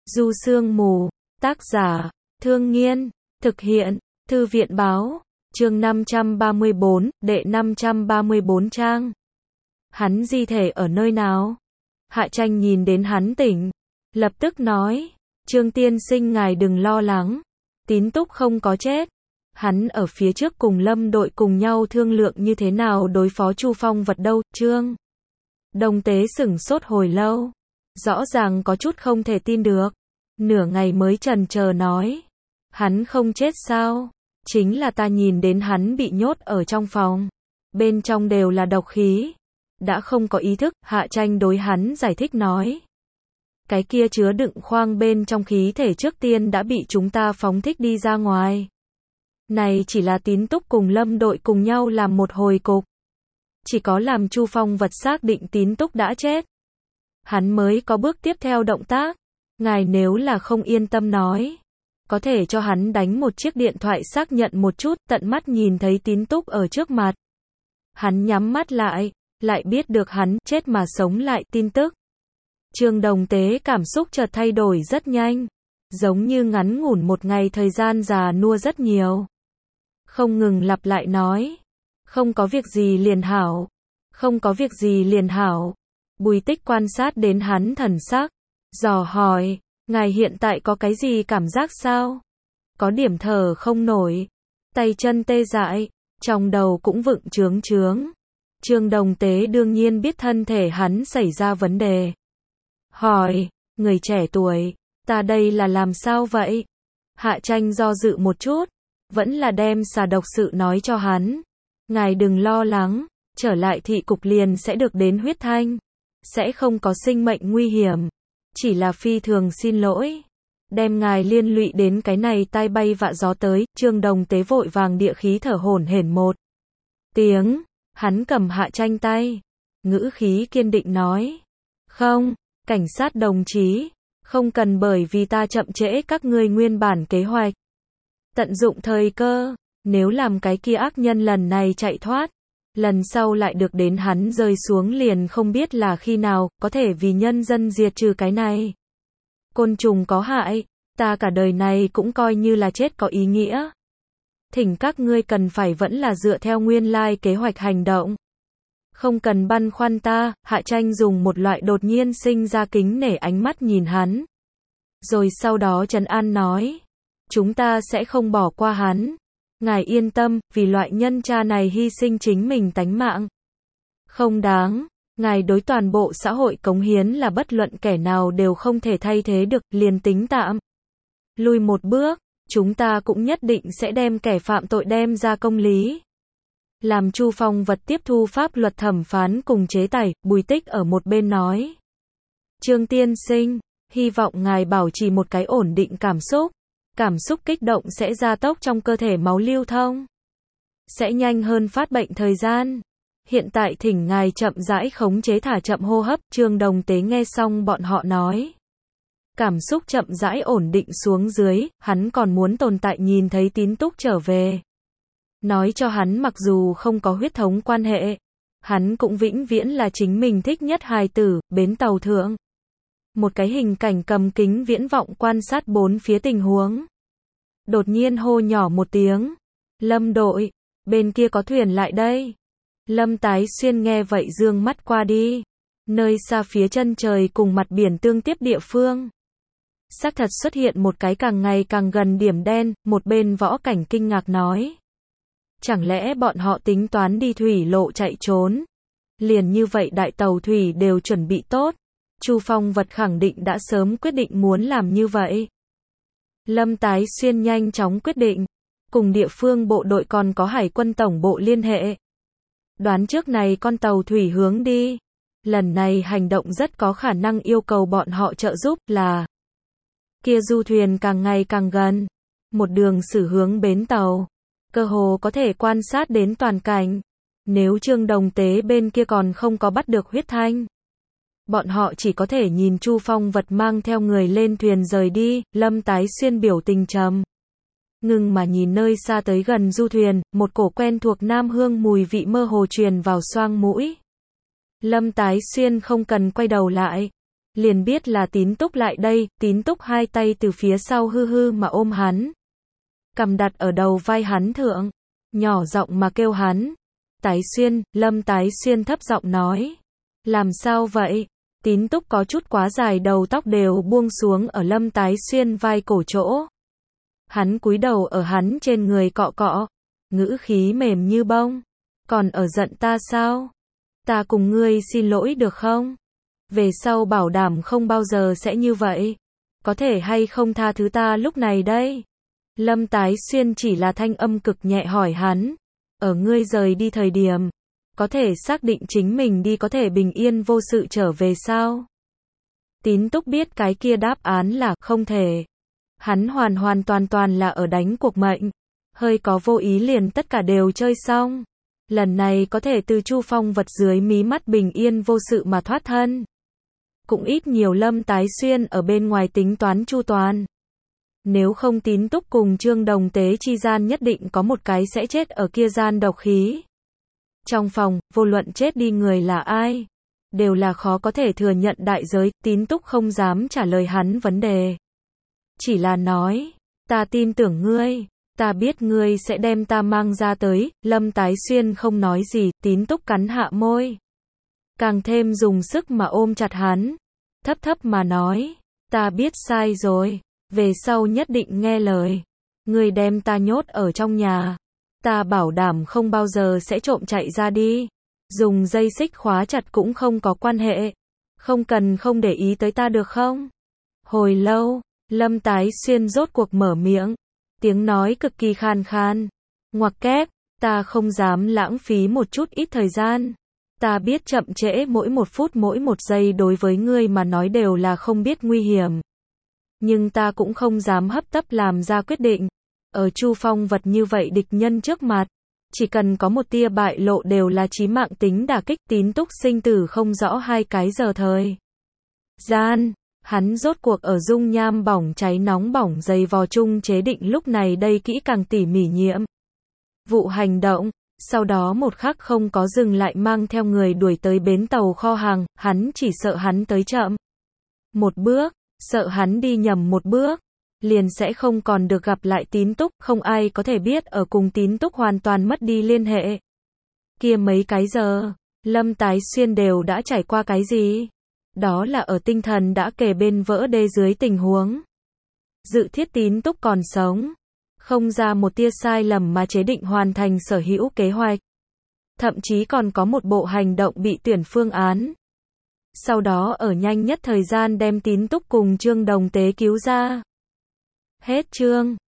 Du Sương Mù, tác giả, Thương Nghiên, thực hiện, Thư viện báo, chương 534, đệ 534 trang. Hắn di thể ở nơi nào? Hạ Tranh nhìn đến hắn tỉnh, lập tức nói, Trương tiên sinh ngài đừng lo lắng, Tín Túc không có chết. Hắn ở phía trước cùng Lâm đội cùng nhau thương lượng như thế nào đối phó Chu Phong Vật đâu. Trương Đồng Tế sửng sốt hồi lâu, rõ ràng có chút không thể tin được, nửa ngày mới chần chờ nói, hắn không chết sao? Chính là ta nhìn đến hắn bị nhốt ở trong phòng, bên trong đều là độc khí, đã không có ý thức. Hạ Tranh đối hắn giải thích nói, cái kia chứa đựng khoang bên trong khí thể trước tiên đã bị chúng ta phóng thích đi ra ngoài. Này chỉ là Tín Túc cùng Lâm đội cùng nhau làm một hồi cục, chỉ có làm Chu Phong Vật xác định Tín Túc đã chết, hắn mới có bước tiếp theo động tác. Ngài nếu là không yên tâm nói, có thể cho hắn đánh một chiếc điện thoại xác nhận một chút, tận mắt nhìn thấy Tín Túc ở trước mặt. Hắn nhắm mắt lại biết được hắn chết mà sống lại tin tức. Trương Đồng Tế cảm xúc chợt thay đổi rất nhanh, giống như ngắn ngủn một ngày thời gian già nua rất nhiều. Không ngừng lặp lại nói, không có việc gì liền hảo, không có việc gì liền hảo. Bùi Tích quan sát đến hắn thần sắc, dò hỏi, ngài hiện tại có cái gì cảm giác sao? Có điểm thở không nổi, tay chân tê dại, trong đầu cũng vựng chướng chướng. Trương Đồng Tế đương nhiên biết thân thể hắn xảy ra vấn đề. Hỏi, người trẻ tuổi, ta đây là làm sao vậy? Hạ Tranh do dự một chút, vẫn là đem xà độc sự nói cho hắn. Ngài đừng lo lắng, trở lại thị cục liền sẽ được đến huyết thanh, sẽ không có sinh mệnh nguy hiểm. Chỉ là phi thường xin lỗi, đem ngài liên lụy đến cái này tai bay vạ gió tới. Trương Đồng Tế vội vàng địa khí thở hổn hển một tiếng, hắn cầm Hạ Tranh tay, ngữ khí kiên định nói, không, cảnh sát đồng chí, không cần bởi vì ta chậm trễ các ngươi nguyên bản kế hoạch. Tận dụng thời cơ, nếu làm cái kia ác nhân lần này chạy thoát, lần sau lại được đến hắn rơi xuống liền không biết là khi nào, có thể vì nhân dân diệt trừ cái này côn trùng có hại, ta cả đời này cũng coi như là chết có ý nghĩa. Thỉnh các ngươi cần phải vẫn là dựa theo nguyên lai kế hoạch hành động. Không cần băn khoăn ta. Hạ Tranh dùng một loại đột nhiên sinh ra kính nể ánh mắt nhìn hắn. Rồi sau đó trấn an nói, chúng ta sẽ không bỏ qua hắn. Ngài yên tâm, vì loại nhân cha này hy sinh chính mình tánh mạng không đáng. Ngài đối toàn bộ xã hội cống hiến là bất luận kẻ nào đều không thể thay thế được, liền tính tạm lùi một bước, chúng ta cũng nhất định sẽ đem kẻ phạm tội đem ra công lý. Làm Chu Phong Vật tiếp thu pháp luật thẩm phán cùng chế tài. Bùi Tích ở một bên nói, Trương tiên sinh, hy vọng ngài bảo trì một cái ổn định cảm xúc kích động sẽ gia tốc trong cơ thể máu lưu thông, sẽ nhanh hơn phát bệnh thời gian. Hiện tại thỉnh ngài chậm rãi khống chế thả chậm hô hấp. Trương Đồng Tế nghe xong bọn họ nói, cảm xúc chậm rãi ổn định xuống dưới, hắn còn muốn tồn tại nhìn thấy Tín Túc trở về. Nói cho hắn mặc dù không có huyết thống quan hệ, hắn cũng vĩnh viễn là chính mình thích nhất hài tử. Bến tàu thượng, một cái hình cảnh cầm kính viễn vọng quan sát bốn phía tình huống. Đột nhiên hô nhỏ một tiếng, Lâm đội, bên kia có thuyền lại đây. Lâm Tái Xuyên nghe vậy dương mắt qua đi, nơi xa phía chân trời cùng mặt biển tương tiếp địa phương, xác thật xuất hiện một cái càng ngày càng gần điểm đen. Một bên Võ Cảnh kinh ngạc nói, chẳng lẽ bọn họ tính toán đi thủy lộ chạy trốn? Liền như vậy đại tàu thủy đều chuẩn bị tốt, Chu Phong Vật khẳng định đã sớm quyết định muốn làm như vậy. Lâm Tái Xuyên nhanh chóng quyết định, cùng địa phương bộ đội còn có Hải quân tổng bộ liên hệ. Đoán trước này con tàu thủy hướng đi, lần này hành động rất có khả năng yêu cầu bọn họ trợ giúp. Là kia du thuyền càng ngày càng gần, một đường xử hướng bến tàu, cơ hồ có thể quan sát đến toàn cảnh. Nếu Trương Đồng Tế bên kia còn không có bắt được huyết thanh, bọn họ chỉ có thể nhìn Chu Phong Vật mang theo người lên thuyền rời đi. Lâm Tái Xuyên biểu tình trầm ngưng mà nhìn nơi xa tới gần du thuyền, một cổ quen thuộc nam hương mùi vị mơ hồ truyền vào xoang mũi. Lâm Tái Xuyên không cần quay đầu lại, liền biết là Tín Túc lại đây, Tín Túc hai tay từ phía sau hư hư mà ôm hắn. Cầm đặt ở đầu vai hắn thượng, nhỏ giọng mà kêu hắn. Tái Xuyên, Lâm Tái Xuyên thấp giọng nói. Làm sao vậy? Tín Túc có chút quá dài đầu tóc đều buông xuống ở Lâm Tái Xuyên vai cổ chỗ. Hắn cúi đầu ở hắn trên người cọ cọ, ngữ khí mềm như bông. Còn ở giận ta sao? Ta cùng ngươi xin lỗi được không? Về sau bảo đảm không bao giờ sẽ như vậy. Có thể hay không tha thứ ta lúc này đây? Lâm Tái Xuyên chỉ là thanh âm cực nhẹ hỏi hắn. Ở ngươi rời đi thời điểm, có thể xác định chính mình đi có thể bình yên vô sự trở về sao? Tín Túc biết cái kia đáp án là không thể. Hắn hoàn hoàn toàn toàn là ở đánh cuộc mệnh. Hơi có vô ý liền tất cả đều chơi xong. Lần này có thể từ Chu Phong vật dưới mí mắt bình yên vô sự mà thoát thân. Cũng ít nhiều Lâm Tái Xuyên ở bên ngoài tính toán chu toàn. Nếu không Tín Túc cùng Trương Đồng Tế chi gian nhất định có một cái sẽ chết ở kia gian độc khí. Trong phòng, vô luận chết đi người là ai, đều là khó có thể thừa nhận đại giới. Tín Túc không dám trả lời hắn vấn đề. Chỉ là nói, ta tin tưởng ngươi, ta biết ngươi sẽ đem ta mang ra tới. Lâm Tái Xuyên không nói gì, Tín Túc cắn hạ môi. Càng thêm dùng sức mà ôm chặt hắn. Thấp thấp mà nói, ta biết sai rồi, về sau nhất định nghe lời. Ngươi đem ta nhốt ở trong nhà, ta bảo đảm không bao giờ sẽ trộm chạy ra đi. Dùng dây xích khóa chặt cũng không có quan hệ. Không cần không để ý tới ta được không? Hồi lâu, Lâm Tái Xuyên rốt cuộc mở miệng. Tiếng nói cực kỳ khan khan. Ngoặc kép, ta không dám lãng phí một chút ít thời gian. Ta biết chậm trễ mỗi một phút mỗi một giây đối với ngươi mà nói đều là không biết nguy hiểm. Nhưng ta cũng không dám hấp tấp làm ra quyết định. Ở Chu Phong vật như vậy địch nhân trước mặt, chỉ cần có một tia bại lộ đều là chí mạng tính đả kích. Tín Túc sinh tử không rõ hai cái giờ thời gian. Hắn rốt cuộc ở dung nham bỏng cháy nóng bỏng dày vò chung chế định lúc này đây kỹ càng tỉ mỉ nhiệm vụ hành động. Sau đó một khắc không có dừng lại mang theo người đuổi tới bến tàu kho hàng. Hắn chỉ sợ hắn tới chậm một bước, sợ hắn đi nhầm một bước, liền sẽ không còn được gặp lại Tín Túc. Không ai có thể biết ở cùng Tín Túc hoàn toàn mất đi liên hệ kia mấy cái giờ, Lâm Tái Xuyên đều đã trải qua cái gì. Đó là ở tinh thần đã kề bên vỡ đê dưới tình huống dự thiết Tín Túc còn sống, không ra một tia sai lầm mà chế định hoàn thành sở hữu kế hoạch. Thậm chí còn có một bộ hành động bị tuyển phương án. Sau đó ở nhanh nhất thời gian đem Tín Túc cùng Trương Đồng Tế cứu ra. Hết chương.